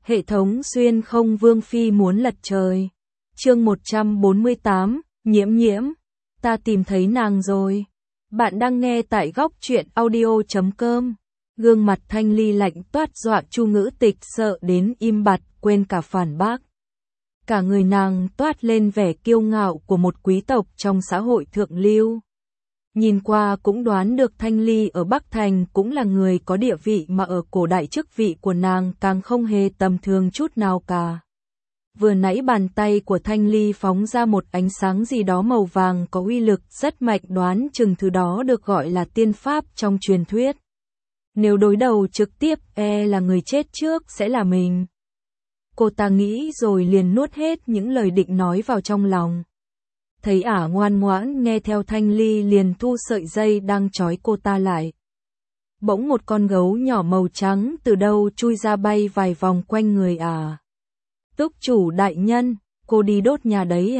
Hệ thống xuyên không vương phi muốn lật trời. Chương 148, Nhiễm Nhiễm, ta tìm thấy nàng rồi. Bạn đang nghe tại góc truyện audio.com. Gương mặt Thanh Ly lạnh toát dọa Chu Ngữ Tịch sợ đến im bặt, quên cả phản bác. Cả người nàng toát lên vẻ kiêu ngạo của một quý tộc trong xã hội thượng lưu. Nhìn qua cũng đoán được Thanh Ly ở Bắc Thành cũng là người có địa vị, mà ở cổ đại chức vị của nàng càng không hề tầm thường chút nào cả. Vừa nãy bàn tay của Thanh Ly phóng ra một ánh sáng gì đó màu vàng có uy lực rất mạnh, đoán chừng thứ đó được gọi là tiên pháp trong truyền thuyết. Nếu đối đầu trực tiếp, là người chết trước sẽ là mình. Cô ta nghĩ rồi liền nuốt hết những lời định nói vào trong lòng. Thấy ả ngoan ngoãn nghe theo, Thanh Ly liền thu sợi dây đang trói cô ta lại. Bỗng một con gấu nhỏ màu trắng từ đâu chui ra, bay vài vòng quanh người ả. Túc chủ đại nhân, cô đi đốt nhà đấy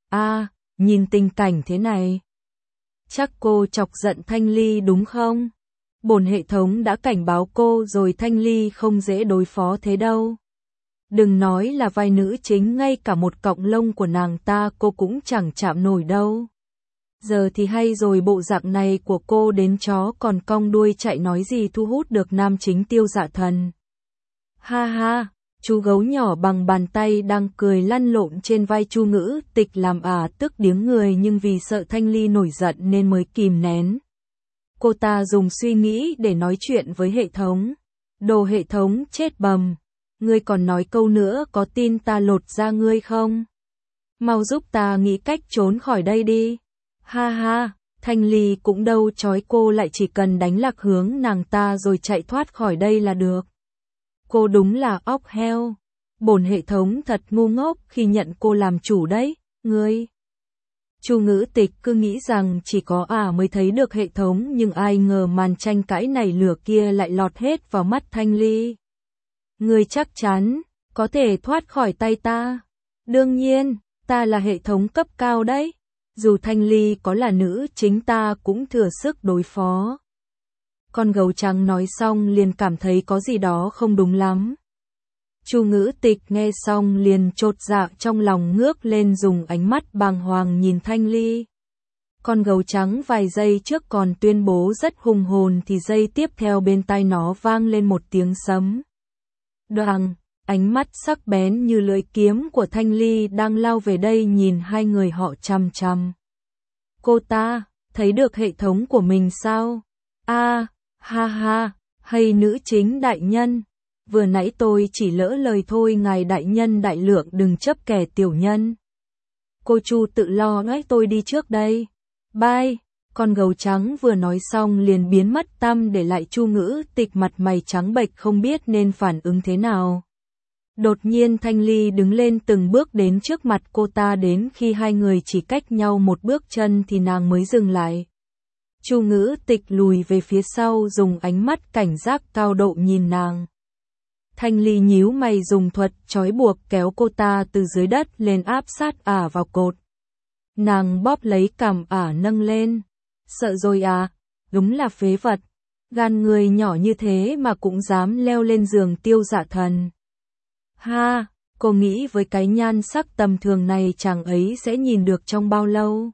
à? Nhìn tình cảnh thế này, chắc cô chọc giận Thanh Ly đúng không? Bổn hệ thống đã cảnh báo cô rồi, Thanh Ly không dễ đối phó thế đâu. Đừng nói là vai nữ chính, ngay cả một cọng lông của nàng ta cô cũng chẳng chạm nổi đâu. Giờ thì hay rồi, bộ dạng này của cô đến chó còn cong đuôi chạy nói gì thu hút được nam chính Tiêu Dạ Thần. Ha ha, chú gấu nhỏ bằng bàn tay đang cười lăn lộn trên vai Chu Ngữ Tịch làm ả tức điếng người, nhưng vì sợ Thanh Ly nổi giận nên mới kìm nén. Cô ta dùng suy nghĩ để nói chuyện với hệ thống. Đồ hệ thống chết bầm. Ngươi còn nói câu nữa, có tin ta lột da ngươi không? Mau giúp ta nghĩ cách trốn khỏi đây đi. Ha ha, Thanh Ly cũng đâu trói cô lại, chỉ cần đánh lạc hướng nàng ta rồi chạy thoát khỏi đây là được. Cô đúng là óc heo. Bổn hệ thống thật ngu ngốc khi nhận cô làm chủ đấy, ngươi. Chu Ngữ Tịch cứ nghĩ rằng chỉ có ả mới thấy được hệ thống, nhưng ai ngờ màn tranh cãi này lửa kia lại lọt hết vào mắt Thanh Ly. Ngươi chắc chắn có thể thoát khỏi tay ta? Đương nhiên, ta là hệ thống cấp cao đấy. Dù Thanh Ly có là nữ chính ta cũng thừa sức đối phó. Con gấu trắng nói xong liền cảm thấy có gì đó không đúng lắm. Chu Ngữ Tịch nghe xong liền chột dạ trong lòng, ngước lên dùng ánh mắt bàng hoàng nhìn Thanh Ly. Con gấu trắng vài giây trước còn tuyên bố rất hùng hồn thì giây tiếp theo bên tai nó vang lên một tiếng sấm. Đoàng, ánh mắt sắc bén như lưỡi kiếm của Thanh Ly đang lao về đây nhìn hai người họ chằm chằm. Cô ta thấy được hệ thống của mình sao? Ha ha, hay nữ chính đại nhân, vừa nãy tôi chỉ lỡ lời thôi, ngài đại nhân đại lượng đừng chấp kẻ tiểu nhân. Cô Chu tự lo ngay, tôi đi trước đây. Bye. Con gấu trắng vừa nói xong liền biến mất tăm, để lại Chu Ngữ Tịch mặt mày trắng bệch không biết nên phản ứng thế nào. Đột nhiên Thanh Ly đứng lên từng bước đến trước mặt cô ta, đến khi hai người chỉ cách nhau một bước chân thì nàng mới dừng lại. Chu Ngữ Tịch lùi về phía sau, dùng ánh mắt cảnh giác cao độ nhìn nàng. Thanh Ly nhíu mày dùng thuật trói buộc kéo cô ta từ dưới đất lên, áp sát ả vào cột. Nàng bóp lấy cằm ả nâng lên. Sợ rồi à? Đúng là phế vật. Gan người nhỏ như thế mà cũng dám leo lên giường Tiêu Dạ Thần. Ha, cô nghĩ với cái nhan sắc tầm thường này chàng ấy sẽ nhìn được trong bao lâu?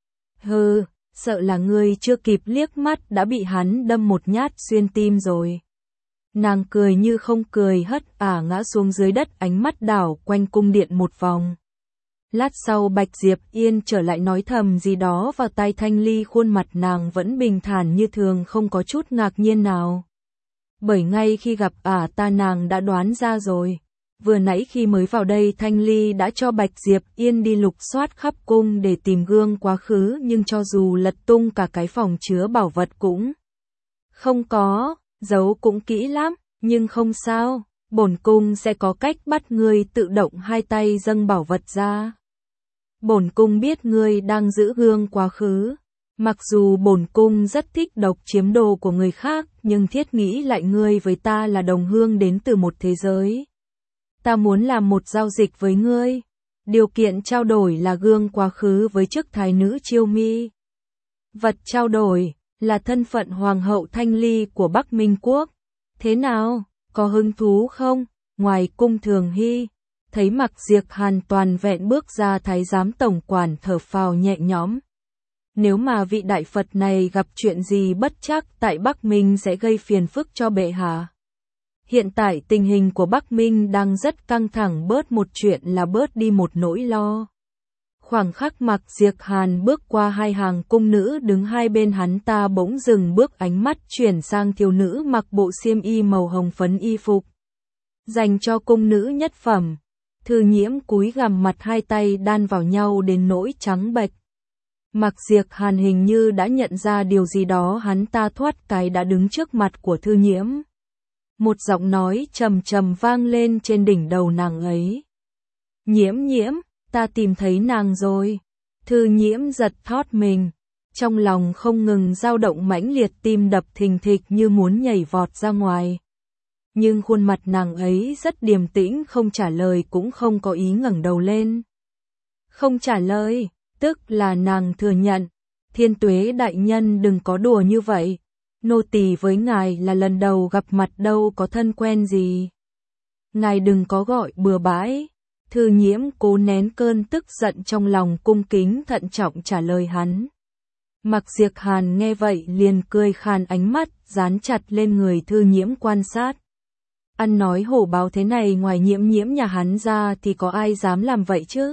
Hừ, sợ là ngươi chưa kịp liếc mắt đã bị hắn đâm một nhát xuyên tim rồi. Nàng cười như không cười, hất ả ngã xuống dưới đất, ánh mắt đảo quanh cung điện một vòng. Lát sau Bạch Diệp Yên trở lại nói thầm gì đó vào tai Thanh Ly, khuôn mặt nàng vẫn bình thản như thường, không có chút ngạc nhiên nào. Bởi ngay khi gặp ả ta nàng đã đoán ra rồi. Vừa nãy khi mới vào đây Thanh Ly đã cho Bạch Diệp Yên đi lục soát khắp cung để tìm gương quá khứ, nhưng cho dù lật tung cả cái phòng chứa bảo vật cũng không có, giấu cũng kỹ lắm, nhưng không sao, bổn cung sẽ có cách bắt ngươi tự động hai tay dâng bảo vật ra. Bổn cung biết ngươi đang giữ gương quá khứ, mặc dù bổn cung rất thích độc chiếm đồ của người khác, nhưng thiết nghĩ lại ngươi với ta là đồng hương đến từ một thế giới. Ta muốn làm một giao dịch với ngươi, điều kiện trao đổi là gương quá khứ với chức thái nữ Chiêu Mi. Vật trao đổi là thân phận hoàng hậu Thanh Ly của Bắc Minh Quốc. Thế nào, có hứng thú không? ngoài cung Thường Hy, thấy Mặc Diệp Hàn toàn vẹn bước ra, thái giám tổng quản thở phào nhẹ nhõm. Nếu mà vị đại Phật này gặp chuyện gì bất trắc tại Bắc Minh sẽ gây phiền phức cho bệ hạ. Hiện tại tình hình của Bắc Minh đang rất căng thẳng, bớt một chuyện là bớt đi một nỗi lo. Khoảng khắc Mặc Diệp Hàn bước qua hai hàng cung nữ đứng hai bên hắn ta bỗng dừng bước, ánh mắt chuyển sang thiếu nữ mặc bộ xiêm y màu hồng phấn, y phục dành cho cung nữ nhất phẩm. Thư Nhiễm cúi gằm mặt, hai tay đan vào nhau đến nỗi trắng bệch. Mặc Diệp Hàn hình như đã nhận ra điều gì đó, hắn ta thoát cái đã đứng trước mặt của Thư Nhiễm. Một giọng nói trầm trầm vang lên trên đỉnh đầu nàng ấy. Nhiễm Nhiễm, ta tìm thấy nàng rồi. Thư Nhiễm giật thót mình, trong lòng không ngừng dao động mãnh liệt, tim đập thình thịch như muốn nhảy vọt ra ngoài. Nhưng khuôn mặt nàng ấy rất điềm tĩnh, không trả lời cũng không có ý ngẩng đầu lên. Không trả lời, tức là nàng thừa nhận. Thiên Tuế đại nhân đừng có đùa như vậy. Nô tỳ với ngài là lần đầu gặp mặt, đâu có thân quen gì. Ngài đừng có gọi bừa bãi. Thư Nhiễm cố nén cơn tức giận trong lòng, cung kính thận trọng trả lời hắn. Mặc Diệp Hàn nghe vậy liền cười khàn, ánh mắt dán chặt lên người Thư Nhiễm quan sát. Ăn nói hổ báo thế này, ngoài Nhiễm Nhiễm nhà hắn ra thì có ai dám làm vậy chứ?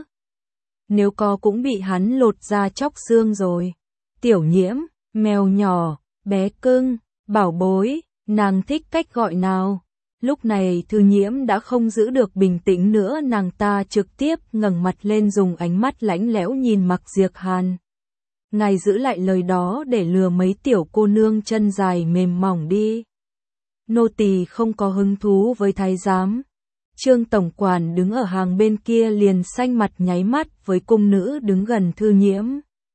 Nếu có cũng bị hắn lột da chóc xương rồi. Tiểu Nhiễm, mèo nhỏ, bé cưng, bảo bối, nàng thích cách gọi nào? Lúc này Thư Nhiễm đã không giữ được bình tĩnh nữa, nàng ta trực tiếp ngẩng mặt lên, dùng ánh mắt lãnh lẽo nhìn Mặc Diệp Hàn. Ngài giữ lại lời đó để lừa mấy tiểu cô nương chân dài mềm mỏng đi. Nô tỳ không có hứng thú với thái giám. Trương tổng quản đứng ở hàng bên kia liền xanh mặt nháy mắt với cung nữ đứng gần Thư Nhiễm.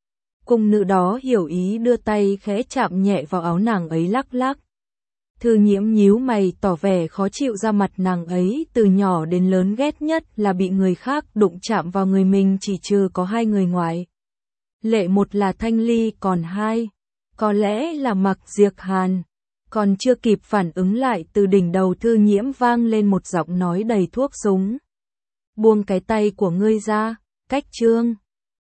Cung nữ đó hiểu ý đưa tay khẽ chạm nhẹ vào áo nàng ấy, lắc lắc. Thư Nhiễm nhíu mày tỏ vẻ khó chịu, ra mặt nàng ấy từ nhỏ đến lớn ghét nhất là bị người khác đụng chạm vào người mình, chỉ trừ có hai người ngoại lệ, một là Thanh Ly, còn hai có lẽ là Mặc Diệp Hàn. Còn chưa kịp phản ứng lại, từ đỉnh đầu Thư Nhiễm vang lên một giọng nói đầy thuốc súng. Buông cái tay của ngươi ra, Cách Trương.